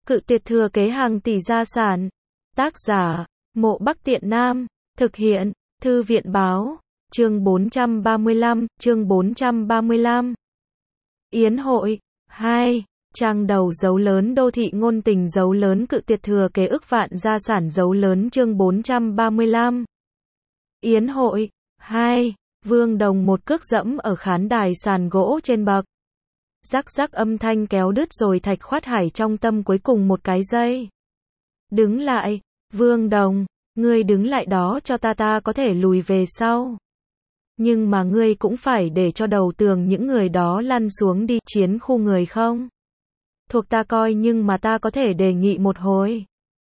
Cự tuyệt thừa kế hàng tỷ gia sản. Tác giả, Mộ Bắc Tiện Nam. Thực hiện, Thư viện báo. Chương 435. Yến hội. 2. Trang đầu dấu lớn đô thị ngôn tình dấu lớn cự tuyệt thừa kế ức vạn gia sản dấu lớn chương 435. Yến hội. 2. Vương Đồng một cước dẫm ở khán đài sàn gỗ trên bậc. Rắc rắc âm thanh kéo đứt rồi Thạch Khoát Hải trong tâm cuối cùng một cái giây. Đứng lại, Vương Đồng, ngươi đứng lại đó cho ta có thể lùi về sau. Nhưng mà ngươi cũng phải để cho đầu tường những người đó lăn xuống đi, chiến khu người không? Thuộc ta coi nhưng mà ta có thể đề nghị một hồi.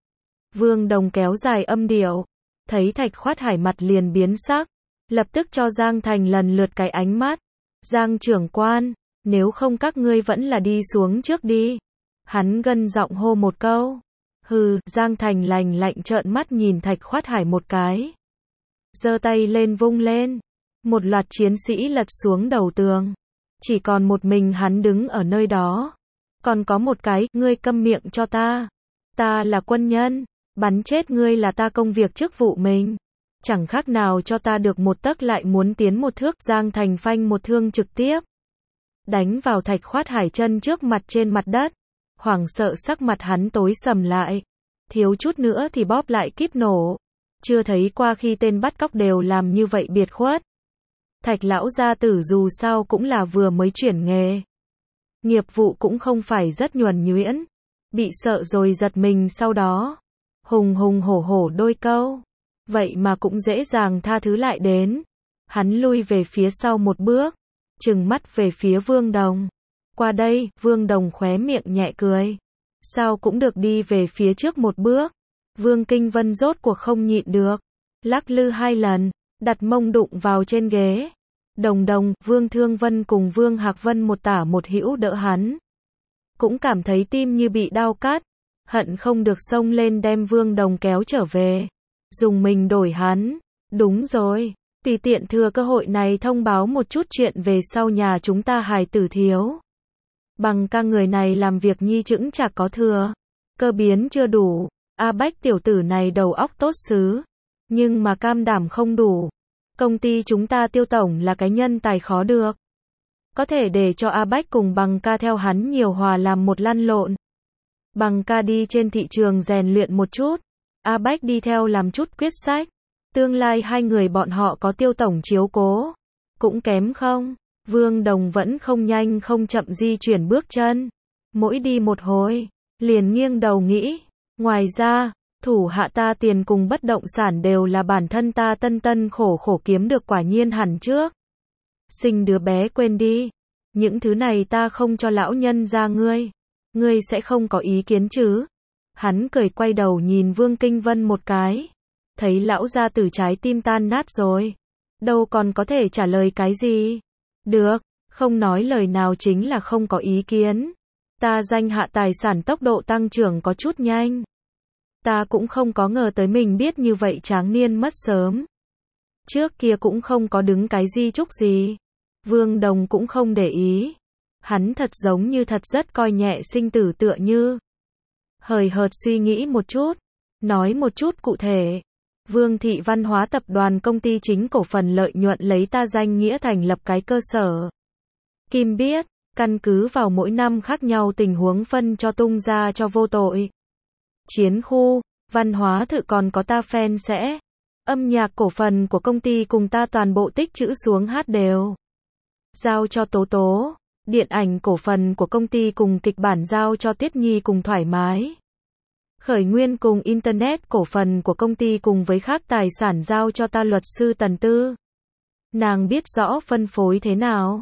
Vương Đồng kéo dài âm điệu, thấy Thạch Khoát Hải mặt liền biến sắc, lập tức cho Giang Thành lần lượt cái ánh mắt. Giang trưởng quan, nếu không các ngươi vẫn là đi xuống trước đi. Hắn gân giọng hô một câu. Hừ, Giang Thành lạnh lạnh trợn mắt nhìn Thạch Khoát Hải một cái. Giơ tay lên vung lên. Một loạt chiến sĩ lật xuống đầu tường. Chỉ còn một mình hắn đứng ở nơi đó. Còn có một cái, ngươi câm miệng cho ta. Ta là quân nhân, bắn chết ngươi là ta công việc chức vụ mình. Chẳng khác nào cho ta được một tấc lại muốn tiến một thước. Giang Thành phanh một thương trực tiếp. Đánh vào Thạch Khoát Hải chân trước mặt trên mặt đất. Hoảng sợ sắc mặt hắn tối sầm lại. Thiếu chút nữa thì bóp lại kíp nổ. Chưa thấy qua khi tên bắt cóc đều làm như vậy biệt khuất. Thạch lão gia tử dù sao cũng là vừa mới chuyển nghề. Nghiệp vụ cũng không phải rất nhuần nhuyễn. Bị sợ rồi giật mình sau đó. Hùng hùng hổ hổ đôi câu. Vậy mà cũng dễ dàng tha thứ lại đến. Hắn lui về phía sau một bước. Trừng mắt về phía Vương Đồng. Qua đây, Vương Đồng khóe miệng nhẹ cười. Sao cũng được đi về phía trước một bước. Vương Kinh Vân rốt cuộc không nhịn được. Lắc lư 2 lần, đặt mông đụng vào trên ghế. Đồng, Vương Thương Vân cùng Vương Hạc Vân một tả một hữu đỡ hắn. Cũng cảm thấy tim như bị đau cắt. Hận không được xông lên đem Vương Đồng kéo trở về. Dùng mình đổi hắn. Đúng rồi. Tùy tiện thừa cơ hội này thông báo một chút chuyện về sau nhà chúng ta hài tử thiếu. Bằng ca người này làm việc nhi chững chạc có thừa. Cơ biến chưa đủ. A Bách tiểu tử này đầu óc tốt xứ. Nhưng mà cam đảm không đủ. Công ty chúng ta Tiêu tổng là cái nhân tài khó được. Có thể để cho A Bách cùng Bằng ca theo hắn nhiều hòa làm một lăn lộn. Bằng ca đi trên thị trường rèn luyện một chút. A Bách đi theo làm chút quyết sách. Tương lai hai người bọn họ có Tiêu tổng chiếu cố. Cũng kém không? Vương Đồng vẫn không nhanh không chậm di chuyển bước chân. Mỗi đi một hồi, liền nghiêng đầu nghĩ. Ngoài ra, thủ hạ ta tiền cùng bất động sản đều là bản thân ta tân khổ khổ kiếm được quả nhiên hẳn trước. Sinh đứa bé quên đi. Những thứ này ta không cho lão nhân ra ngươi. Ngươi sẽ không có ý kiến chứ? Hắn cười quay đầu nhìn Vương Kinh Vân một cái. Thấy lão gia tử trái tim tan nát rồi. Đâu còn có thể trả lời cái gì? Được, không nói lời nào chính là không có ý kiến. Ta danh hạ tài sản tốc độ tăng trưởng có chút nhanh. Ta cũng không có ngờ tới mình biết như vậy tráng niên mất sớm. Trước kia cũng không có đứng cái di chúc gì. Vương Đồng cũng không để ý. Hắn thật giống như thật rất coi nhẹ sinh tử tựa như. Hời hợt suy nghĩ một chút. Nói một chút cụ thể. Vương Thị Văn hóa tập đoàn công ty chính cổ phần lợi nhuận lấy ta danh nghĩa thành lập cái cơ sở. Kim biết, căn cứ vào mỗi năm khác nhau tình huống phân cho tung ra cho vô tội. Chiến khu, văn hóa thự còn có ta fan sẽ. Âm nhạc cổ phần của công ty cùng ta toàn bộ tích trữ xuống hát đều. Giao cho Tố Tố. Điện ảnh cổ phần của công ty cùng kịch bản giao cho Tiết Nhi cùng thoải mái. Khởi nguyên cùng Internet cổ phần của công ty cùng với khác tài sản giao cho ta luật sư Tần Tư. Nàng biết rõ phân phối thế nào.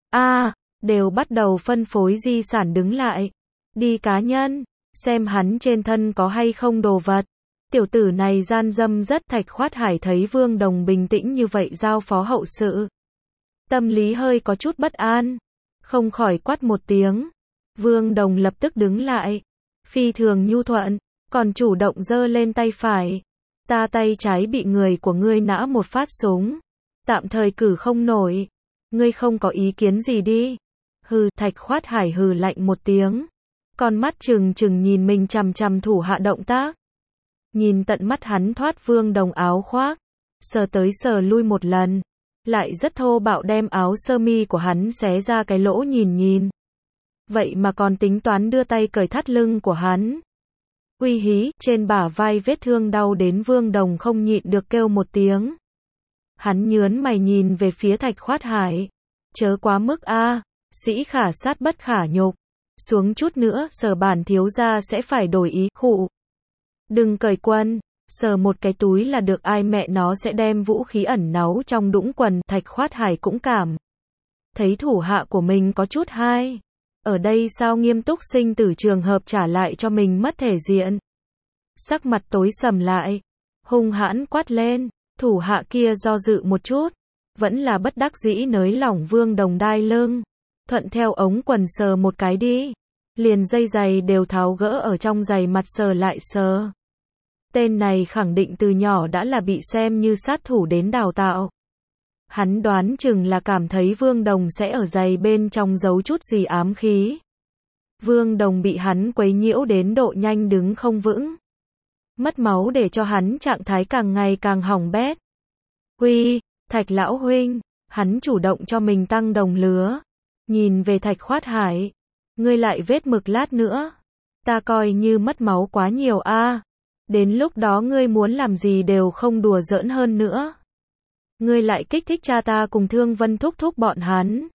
Đều bắt đầu phân phối di sản đứng lại. Đi cá nhân, xem hắn trên thân có hay không đồ vật. Tiểu tử này gian dâm rất. Thạch Khoát Hải thấy Vương Đồng bình tĩnh như vậy giao phó hậu sự. Tâm lý hơi có chút bất an. Không khỏi quát một tiếng. Vương Đồng lập tức đứng lại. Phi thường nhu thuận. Còn chủ động giơ lên tay phải. Ta tay trái bị người của ngươi nã một phát súng. Tạm thời cử không nổi. Ngươi không có ý kiến gì đi. Hừ, Thạch Khoát Hải hừ lạnh một tiếng. con mắt trừng trừng nhìn mình chằm chằm thủ hạ động tác. Nhìn tận mắt hắn thoát Vương Đồng áo khoác, sờ tới sờ lui một lần, lại rất thô bạo đem áo sơ mi của hắn xé ra cái lỗ nhìn nhìn. Vậy mà còn tính toán đưa tay cởi thắt lưng của hắn. Uy hí, trên bả vai vết thương đau đến Vương Đồng không nhịn được kêu một tiếng. Hắn nhớn mày nhìn về phía Thạch Khoát Hải. Chớ quá mức a, sĩ khả sát bất khả nhục. Xuống chút nữa, Sở bản thiếu gia sẽ phải đổi ý, khụ. Đừng cởi quần, sờ một cái túi là được, ai mẹ nó sẽ đem vũ khí ẩn náu trong đũng quần. Thạch Khoát Hải cũng cảm thấy thủ hạ của mình có chút hai. Ở đây sao nghiêm túc sinh tử trường hợp trả lại cho mình mất thể diện. Sắc mặt tối sầm lại, hung hãn quát lên, thủ hạ kia do dự một chút, vẫn là bất đắc dĩ nới lỏng Vương Đồng đai lưng, thuận theo ống quần sờ một cái đi, liền dây giày đều tháo gỡ ở trong giày mặt sờ lại sờ. Tên này khẳng định từ nhỏ đã là bị xem như sát thủ đến đào tạo. Hắn đoán chừng là cảm thấy Vương Đồng sẽ ở giày bên trong giấu chút gì ám khí. Vương Đồng bị hắn quấy nhiễu đến độ nhanh đứng không vững. Mất máu để cho hắn trạng thái càng ngày càng hỏng bét. Huy, Thạch lão huynh, hắn chủ động cho mình tăng đồng lứa. Nhìn về Thạch Khoát Hải, ngươi lại vết mực lát nữa. Ta coi như mất máu quá nhiều a. Đến lúc đó ngươi muốn làm gì đều không đùa giỡn hơn nữa. Ngươi lại kích thích cha ta cùng Thương Vân thúc thúc bọn hắn.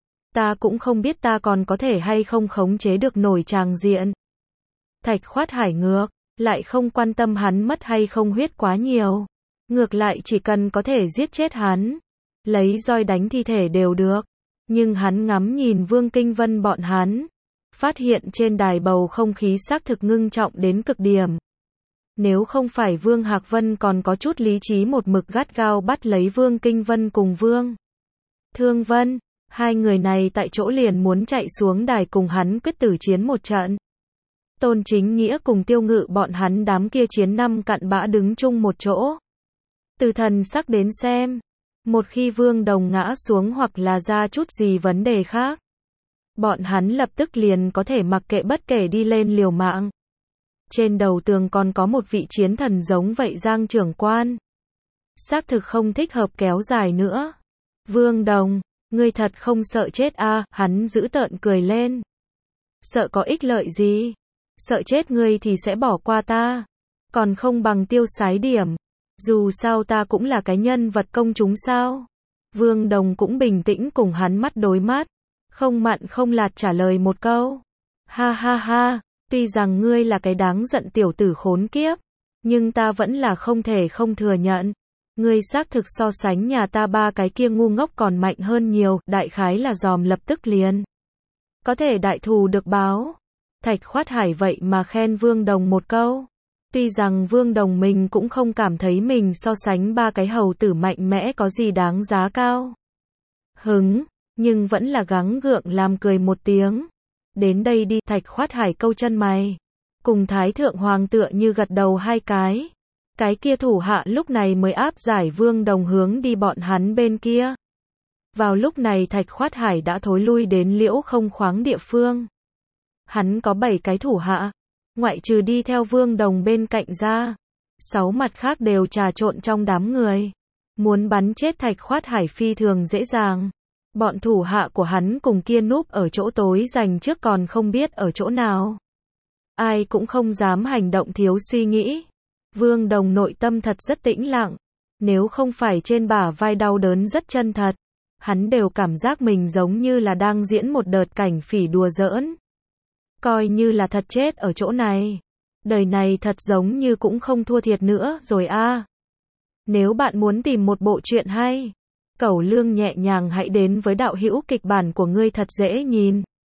Ta cũng không biết ta còn có thể hay không khống chế được nổi tràng diện. Thạch Khoát Hải ngược, lại không quan tâm hắn mất hay không huyết quá nhiều. Ngược lại chỉ cần có thể giết chết hắn, lấy roi đánh thi thể đều được. Nhưng hắn ngắm nhìn Vương Kinh Vân bọn hắn, phát hiện trên đài bầu không khí xác thực ngưng trọng đến cực điểm. Nếu không phải Vương Hạc Vân còn có chút lý trí một mực gắt gao bắt lấy Vương Kinh Vân cùng Vương Thương Vân, hai người này tại chỗ liền muốn chạy xuống đài cùng hắn quyết tử chiến một trận. Tôn Chính Nghĩa cùng Tiêu Ngự bọn hắn đám kia chiến năm cặn bã đứng chung một chỗ. Từ thần sắc đến xem, một khi Vương Đồng ngã xuống hoặc là ra chút gì vấn đề khác, bọn hắn lập tức liền có thể mặc kệ bất kể đi lên liều mạng. Trên đầu tường còn có một vị chiến thần giống vậy Giang trưởng quan. Xác thực không thích hợp kéo dài nữa. Vương Đồng, ngươi thật không sợ chết a? Hắn giữ tợn cười lên. Sợ có ích lợi gì? Sợ chết ngươi thì sẽ bỏ qua ta. Còn không bằng tiêu sái điểm. Dù sao ta cũng là cái nhân vật công chúng sao. Vương Đồng cũng bình tĩnh cùng hắn mắt đối mắt. Không mặn không lạt trả lời một câu. Ha ha ha. Tuy rằng ngươi là cái đáng giận tiểu tử khốn kiếp, nhưng ta vẫn là không thể không thừa nhận. Ngươi xác thực so sánh nhà ta ba cái kia ngu ngốc còn mạnh hơn nhiều, đại khái là dòm lập tức liền. Có thể đại thù được báo. Thạch Khoát Hải vậy mà khen Vương Đồng một câu. Tuy rằng Vương Đồng mình cũng không cảm thấy mình so sánh ba cái hầu tử mạnh mẽ có gì đáng giá cao. Hứng, nhưng vẫn là gắng gượng làm cười một tiếng. Đến đây đi, Thạch Khoát Hải câu chân mày. Cùng Thái Thượng Hoàng tựa như gật đầu hai cái. Cái kia thủ hạ lúc này mới áp giải Vương Đồng hướng đi bọn hắn bên kia. Vào lúc này Thạch Khoát Hải đã thối lui đến Liễu Không Khoáng địa phương. Hắn có 7 cái thủ hạ, ngoại trừ đi theo Vương Đồng bên cạnh ra. 6 mặt khác đều trà trộn trong đám người. Muốn bắn chết Thạch Khoát Hải phi thường dễ dàng. Bọn thủ hạ của hắn cùng kia núp ở chỗ tối dành trước còn không biết ở chỗ nào. Ai cũng không dám hành động thiếu suy nghĩ. Vương Đồng nội tâm thật rất tĩnh lặng. Nếu không phải trên bả vai đau đớn rất chân thật, hắn đều cảm giác mình giống như là đang diễn một đợt cảnh phỉ đùa giỡn. Coi như là thật chết ở chỗ này. Đời này thật giống như cũng không thua thiệt nữa rồi a. Nếu bạn muốn tìm một bộ truyện hay, Cẩu Lương nhẹ nhàng hãy đến với đạo hữu kịch bản của ngươi thật dễ nhìn.